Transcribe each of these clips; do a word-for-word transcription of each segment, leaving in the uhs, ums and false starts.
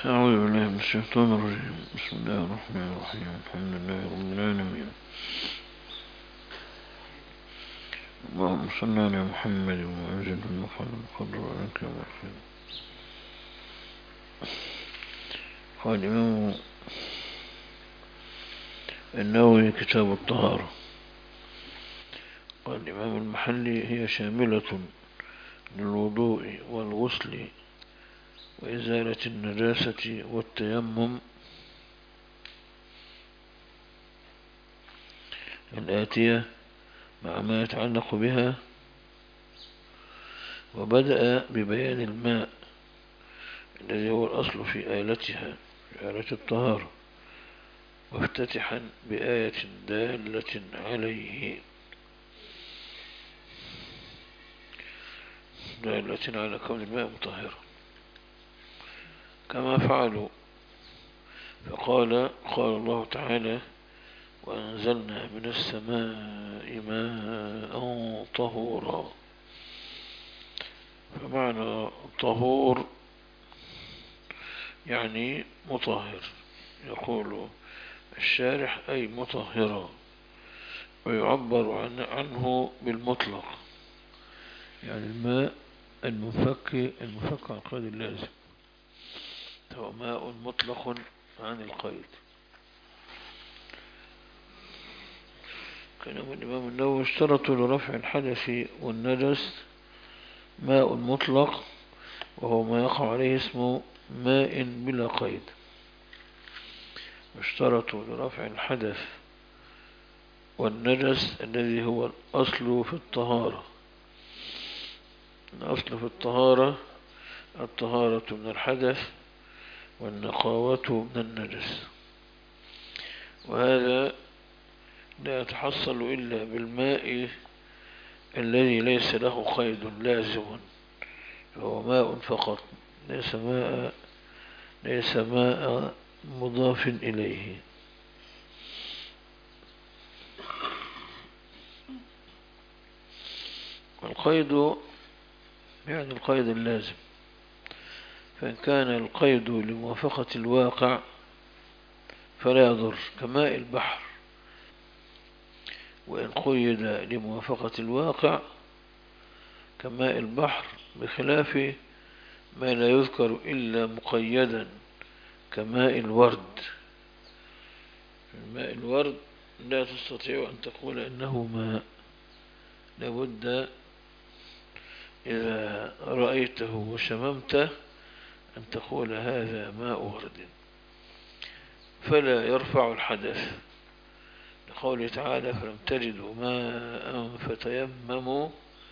أعوذ بالله من الشيطان الرجيم. بسم الله الرحمن الرحيم. الحمد لله رب العالمين. اللهم صل على محمد وأنزل المقعد القدر وأنك وأخير. قال الإمام النووي كتاب الطهارة. قال الإمام المحلي: هي شاملة للوضوء والغسل وإزالة النجاسة والتيمم الآتية مع ما يتعلق بها. وبدأ ببيان الماء الذي هو الأصل في آلتها، في آلة الطهارة، وافتتحا بآية دالة عليه، دالة على كون الماء مطهرا كما فعلوا. فقال قال الله تعالى: وأنزلنا من السماء ماء طهورا. فمعنى طهور يعني مطهر، يقول الشارح أي مطهرا، ويعبر عن عنه بالمطلق، يعني الماء المنفك المنفك عن القيد اللازم، هو ماء مطلق عن القيد. كلام الإمام النووي: اشترطوا لرفع الحدث والنجس ماء مطلق، وهو ما يقع عليه اسم ماء بلا قيد. اشترطوا لرفع الحدث والنجس الذي هو الأصل في الطهارة. الأصل في الطهارة الطهارة من الحدث والنقاوة من النجس، وهذا لا يتحصل إلا بالماء الذي ليس له قيد لازم، فهو ماء فقط، ليس ماء ليس ماء مضاف إليه. القيد يعني القيد اللازم، فإن كان القيد لموافقة الواقع فلا يضر، كماء البحر، وإن قيد لموافقة الواقع كماء البحر، بخلاف ما لا يذكر إلا مقيدا كماء الورد. ماء الورد لا تستطيع أن تقول إنه ماء، لابد إذا رأيته وشممته أن تقول هذا ماء ورد، فلا يرفع الحدث، لقوله تعالى: فلم تجدوا ماء فتيمموا،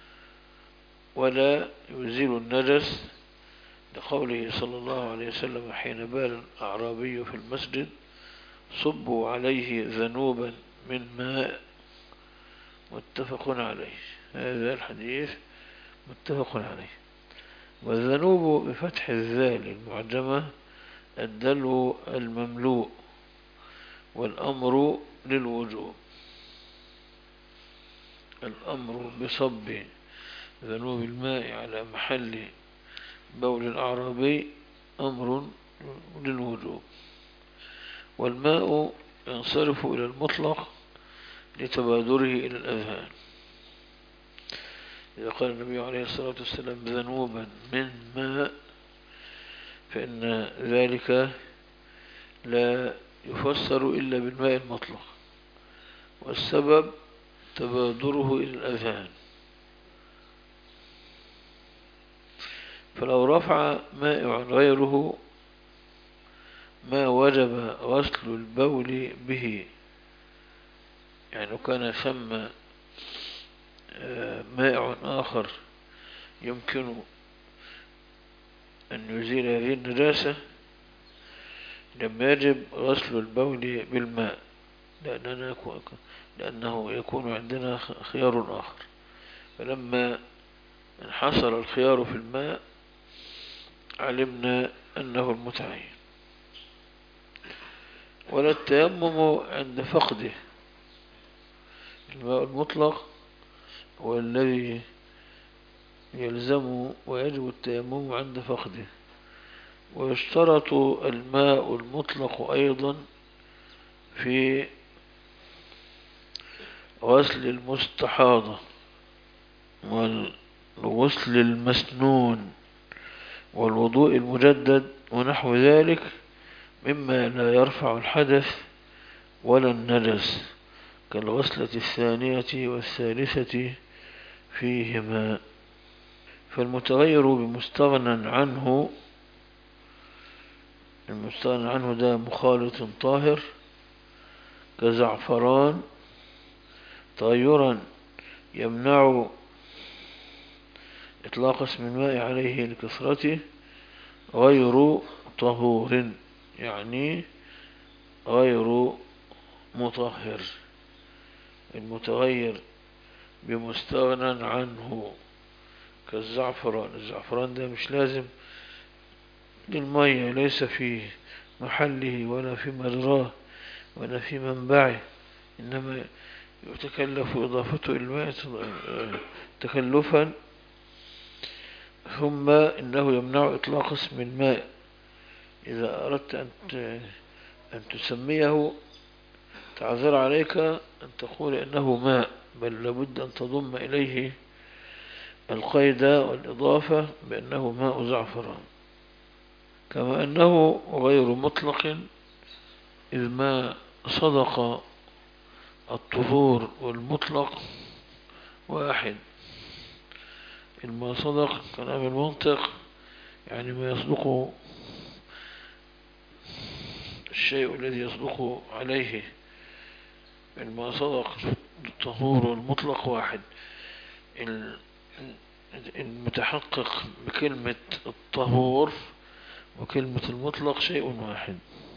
ولا يزيل النجس، لقوله صلى الله عليه وسلم حين بال الأعرابي في المسجد: صبوا عليه ذنوبا من ماء. متفق عليه. هذا الحديث متفق عليه. والذنوب بفتح الذال المعجمة الدلو المملوء، والأمر للوجوب. الأمر بصب ذنوب الماء على محل بول الأعرابي أمر للوجوب. والماء ينصرف إلى المطلق لتبادره إلى الأذهان. إذا قال النبي عليه الصلاة والسلام ذنوبا من ماء، فإن ذلك لا يفسر إلا بالماء المطلق، والسبب تبادره إلى الأذهان. فلو رفع مائع غيره ما وجب غسل البول به، يعني كان ثم مائع آخر يمكن أن يزيل هذه النجاسة، لم يجب غسل البول بالماء، لأننا لأنه يكون عندنا خيار آخر. فلما انحصر الخيار في الماء علمنا أنه المتعين. ولا التيمم عند فقده. الماء المطلق هو الذي يلزم ويجب التيمم عند فقده، ويشترط الماء المطلق أيضا في غسل المستحاضة والغسل المسنون والوضوء المجدد ونحو ذلك مما لا يرفع الحدث ولا النجس كالغسلة الثانية والثالثة فيهما. فالمتغير بمستغنى عنه، المستغنى عنه ده مخالط طاهر كزعفران تغيرا يمنع إطلاق اسم الماء عليه لكثرته غير طهور، يعني غير مطهر. المتغير بمستغنى عنه كالزعفران، الزعفران ده مش لازم للمية، ليس في محله ولا في مجراه ولا في منبعه، إنما يتكلف إضافته إلى الماء تكلفا. ثم إنه يمنع إطلاق اسم الماء. إذا أردت أن أن تسميه تعذر عليك أن تقول إنه ماء، بل لابد أن تضم إليه القيد والإضافة بأنه ماء زعفران. كما أنه غير مطلق إذ ما صدق الطهور والمطلق واحد. ما صدق كلام المنطق يعني ما يصدق الشيء الذي يصدق عليه. ما صدق الطهور والمطلق واحد. المتحقق بكلمة الطهور وكلمة المطلق شيء واحد.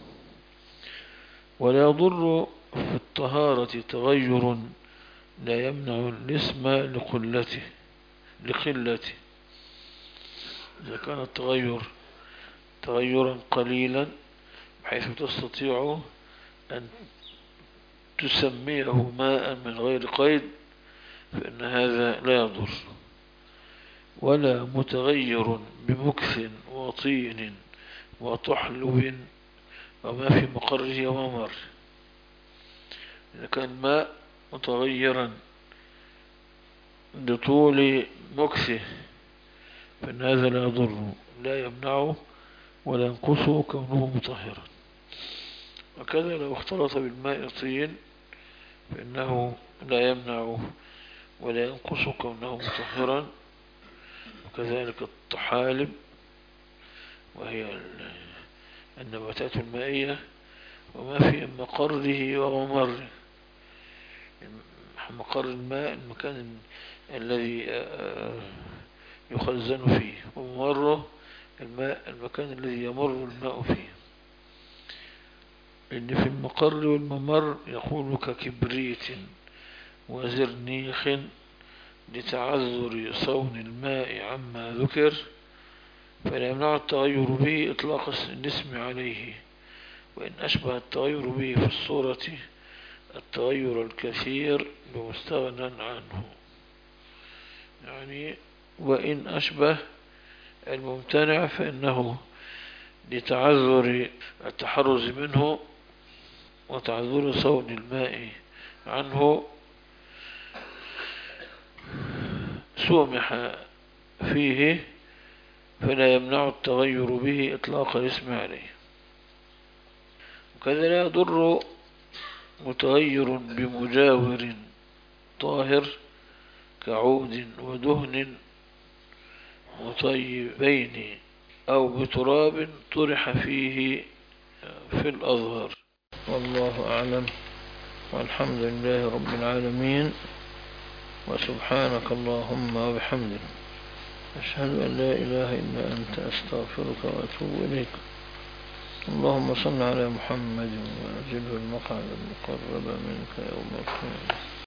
ولا يضر في الطهارة تغير لا يمنع الاسم لقلته لقلته. إذا كان التغير تغيرا قليلا بحيث تستطيع أن تسميه ماء من غير قيد فإن هذا لا يضر. ولا متغير بمكث وطين وطحلب وما في مقره وممر. إذا كان الماء متغيرا لطول مكثه فإن هذا لا يضر، لا يمنعه ولا ينقصه كونه مطهرا. وكذا لو اختلط بالماء طين فإنه لا يمنعه ولا ينقص كونه مطهرا. وكذلك الطحالب وهي النباتات المائية وما في مقره وممره. مقر الماء المكان الذي يخزن فيه، وممره الماء المكان الذي يمر الماء فيه. إن في المقر والممر يقول ككبريت وزرنيخ لتعذر صون الماء عما ذكر، فلا يمنع التغير به إطلاق الاسم عليه، وإن أشبه التغير به في الصورة التغير الكثير بمستغنى عنه. يعني وإن أشبه الممتنع فإنه لتعذر التحرز منه وتعذر صون الماء عنه سومح فيه، فلا يمنع التغير به إطلاق الاسم عليه. وكذا لا يضر متغير بمجاور طاهر كعود ودهن مطيبين أو بتراب طرح فيه في الأظهر. والله أعلم، والحمد لله رب العالمين، وسبحانك اللهم وبحمدك أشهد أن لا إله إلا أنت أستغفرك وأتوب إليك. اللهم صل على محمد وأجله المقعد المقرب منك يوم القيامة.